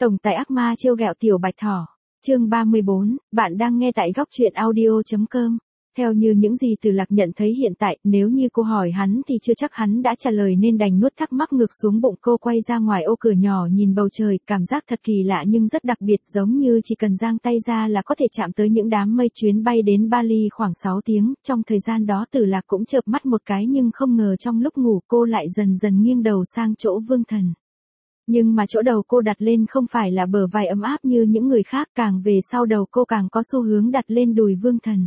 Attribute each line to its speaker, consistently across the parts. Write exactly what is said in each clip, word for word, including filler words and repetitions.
Speaker 1: Tổng tài ác ma trêu ghẹo tiểu bạch thỏ. Chương ba mươi bốn, bạn đang nghe tại góc truyện audio chấm com. Theo như những gì Từ Lạc nhận thấy hiện tại, nếu như cô hỏi hắn thì chưa chắc hắn đã trả lời nên đành nuốt thắc mắc ngược xuống bụng. Cô quay ra ngoài ô cửa nhỏ nhìn bầu trời, cảm giác thật kỳ lạ nhưng rất đặc biệt, giống như chỉ cần giang tay ra là có thể chạm tới những đám mây. Chuyến bay đến Bali khoảng sáu tiếng, trong thời gian đó Từ Lạc cũng chợp mắt một cái nhưng không ngờ trong lúc ngủ cô lại dần dần nghiêng đầu sang chỗ Vương Thần. Nhưng mà chỗ đầu cô đặt lên không phải là bờ vai ấm áp như những người khác, càng về sau đầu cô càng có xu hướng đặt lên đùi Vương Thần.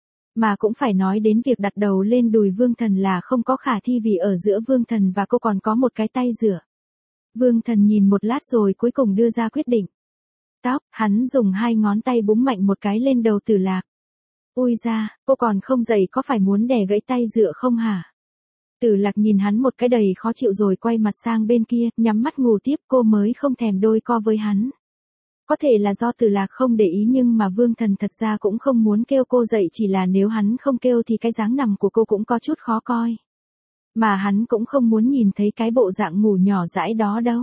Speaker 1: Mà cũng phải nói đến việc đặt đầu lên đùi Vương Thần là không có khả thi vì ở giữa Vương Thần và cô còn có một cái tay dựa. Vương Thần nhìn một lát rồi cuối cùng đưa ra quyết định. Tóc, hắn dùng hai ngón tay búng mạnh một cái lên đầu Từ Lạc. Ui da, cô còn không dậy có phải muốn đè gãy tay dựa không hả? Từ Lạc nhìn hắn một cái đầy khó chịu rồi quay mặt sang bên kia, nhắm mắt ngủ tiếp. Cô mới không thèm đôi co với hắn. Có thể là do Từ Lạc không để ý nhưng mà Vương Thần thật ra cũng không muốn kêu cô dậy, chỉ là nếu hắn không kêu thì cái dáng nằm của cô cũng có chút khó coi. Mà hắn cũng không muốn nhìn thấy cái bộ dạng ngủ nhỏ dãi đó đâu.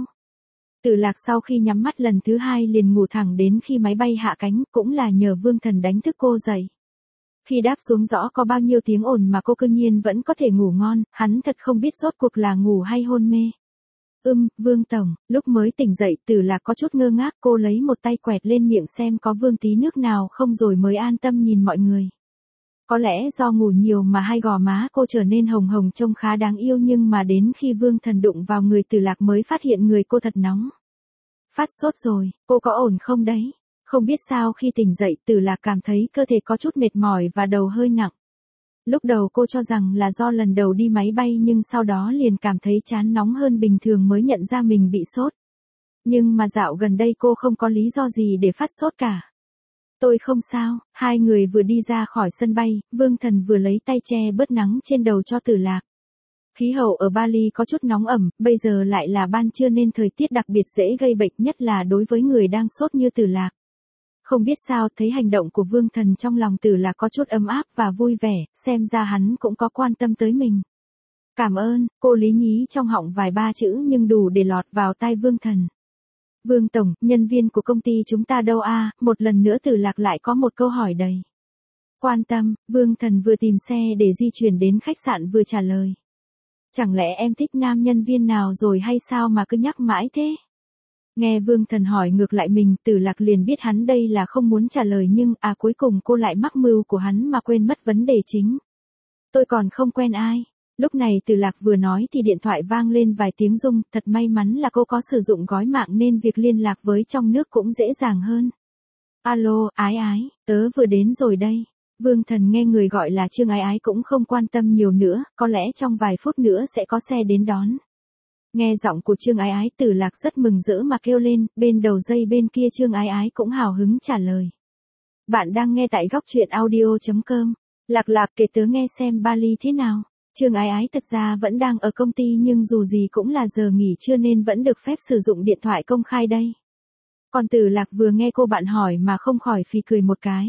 Speaker 1: Từ Lạc sau khi nhắm mắt lần thứ hai liền ngủ thẳng đến khi máy bay hạ cánh, cũng là nhờ Vương Thần đánh thức cô dậy. Khi đáp xuống rõ có bao nhiêu tiếng ồn mà cô cư nhiên vẫn có thể ngủ ngon, hắn thật không biết rốt cuộc là ngủ hay hôn mê. Ưm, Vương Tổng, lúc mới tỉnh dậy Từ Lạc có chút ngơ ngác, cô lấy một tay quẹt lên miệng xem có vương tí nước nào không rồi mới an tâm nhìn mọi người. Có lẽ do ngủ nhiều mà hai gò má cô trở nên hồng hồng trông khá đáng yêu, nhưng mà đến khi Vương Thần đụng vào người Từ Lạc mới phát hiện người cô thật nóng. Phát sốt rồi, cô có ổn không đấy? Không biết sao khi tỉnh dậy Từ Lạc cảm thấy cơ thể có chút mệt mỏi và đầu hơi nặng. Lúc đầu cô cho rằng là do lần đầu đi máy bay nhưng sau đó liền cảm thấy trán nóng hơn bình thường mới nhận ra mình bị sốt. Nhưng mà dạo gần đây cô không có lý do gì để phát sốt cả. Tôi không sao. Hai người vừa đi ra khỏi sân bay, Vương Thần vừa lấy tay che bớt nắng trên đầu cho Từ Lạc. Khí hậu ở Bali có chút nóng ẩm, bây giờ lại là ban trưa nên thời tiết đặc biệt dễ gây bệnh, nhất là đối với người đang sốt như Từ Lạc. Không biết sao thấy hành động của Vương Thần trong lòng Từ Lạc có chút ấm áp và vui vẻ, xem ra hắn cũng có quan tâm tới mình. Cảm ơn, cô lý nhí trong họng vài ba chữ nhưng đủ để lọt vào tai Vương Thần. Vương Tổng, nhân viên của công ty chúng ta đâu a? À? Một lần nữa Từ Lạc lại có một câu hỏi đầy quan tâm. Vương Thần vừa tìm xe để di chuyển đến khách sạn vừa trả lời. Chẳng lẽ em thích nam nhân viên nào rồi hay sao mà cứ nhắc mãi thế? Nghe Vương Thần hỏi ngược lại mình, Từ Lạc liền biết hắn đây là không muốn trả lời nhưng à cuối cùng cô lại mắc mưu của hắn mà quên mất vấn đề chính. Tôi còn không quen ai. Lúc này Từ Lạc vừa nói thì điện thoại vang lên vài tiếng rung, thật may mắn là cô có sử dụng gói mạng nên việc liên lạc với trong nước cũng dễ dàng hơn. Alo, Ái Ái, tớ vừa đến rồi đây. Vương Thần nghe người gọi là Trương Ái Ái cũng không quan tâm nhiều nữa, có lẽ trong vài phút nữa sẽ có xe đến đón. Nghe giọng của Trương Ái Ái Từ Lạc rất mừng rỡ mà kêu lên, bên đầu dây bên kia Trương Ái Ái cũng hào hứng trả lời. Bạn đang nghe tại góc truyện audio chấm com. Lạc Lạc kể tớ nghe xem Bali thế nào. Trương Ái Ái thực ra vẫn đang ở công ty nhưng dù gì cũng là giờ nghỉ trưa nên vẫn được phép sử dụng điện thoại công khai đây. Còn Từ Lạc vừa nghe cô bạn hỏi mà không khỏi phì cười một cái.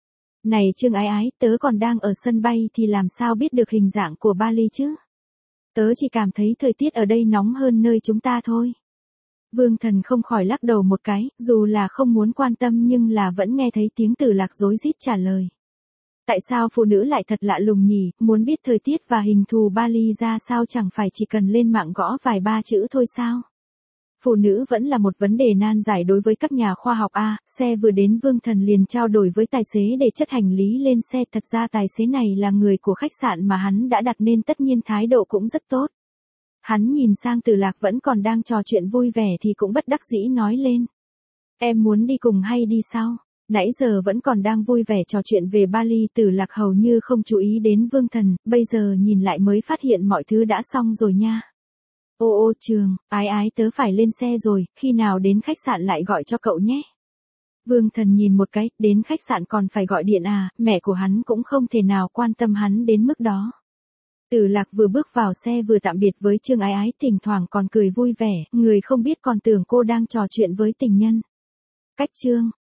Speaker 1: Này Trương Ái Ái, tớ còn đang ở sân bay thì làm sao biết được hình dạng của Bali chứ? Tớ chỉ cảm thấy thời tiết ở đây nóng hơn nơi chúng ta thôi. Vương Thần không khỏi lắc đầu một cái, dù là không muốn quan tâm nhưng là vẫn nghe thấy tiếng Từ Lạc rối rít trả lời. Tại sao phụ nữ lại thật lạ lùng nhỉ, muốn biết thời tiết và hình thù Bali ra sao chẳng phải chỉ cần lên mạng gõ vài ba chữ thôi sao? Phụ nữ vẫn là một vấn đề nan giải đối với các nhà khoa học a. Xe vừa đến Vương Thần liền trao đổi với tài xế để chất hành lý lên xe. Thật ra tài xế này là người của khách sạn mà hắn đã đặt nên tất nhiên thái độ cũng rất tốt. Hắn nhìn sang Từ Lạc vẫn còn đang trò chuyện vui vẻ thì cũng bất đắc dĩ nói lên. Em muốn đi cùng hay đi sau? Nãy giờ vẫn còn đang vui vẻ trò chuyện về Bali, Từ Lạc hầu như không chú ý đến Vương Thần, bây giờ nhìn lại mới phát hiện mọi thứ đã xong rồi nha. Ô ô Trường, Ái Ái tớ phải lên xe rồi, khi nào đến khách sạn lại gọi cho cậu nhé. Vương Thần nhìn một cái, đến khách sạn còn phải gọi điện à, mẹ của hắn cũng không thể nào quan tâm hắn đến mức đó. Từ Lạc vừa bước vào xe vừa tạm biệt với Trương Ái Ái, thỉnh thoảng còn cười vui vẻ, người không biết còn tưởng cô đang trò chuyện với tình nhân. Cách Trương,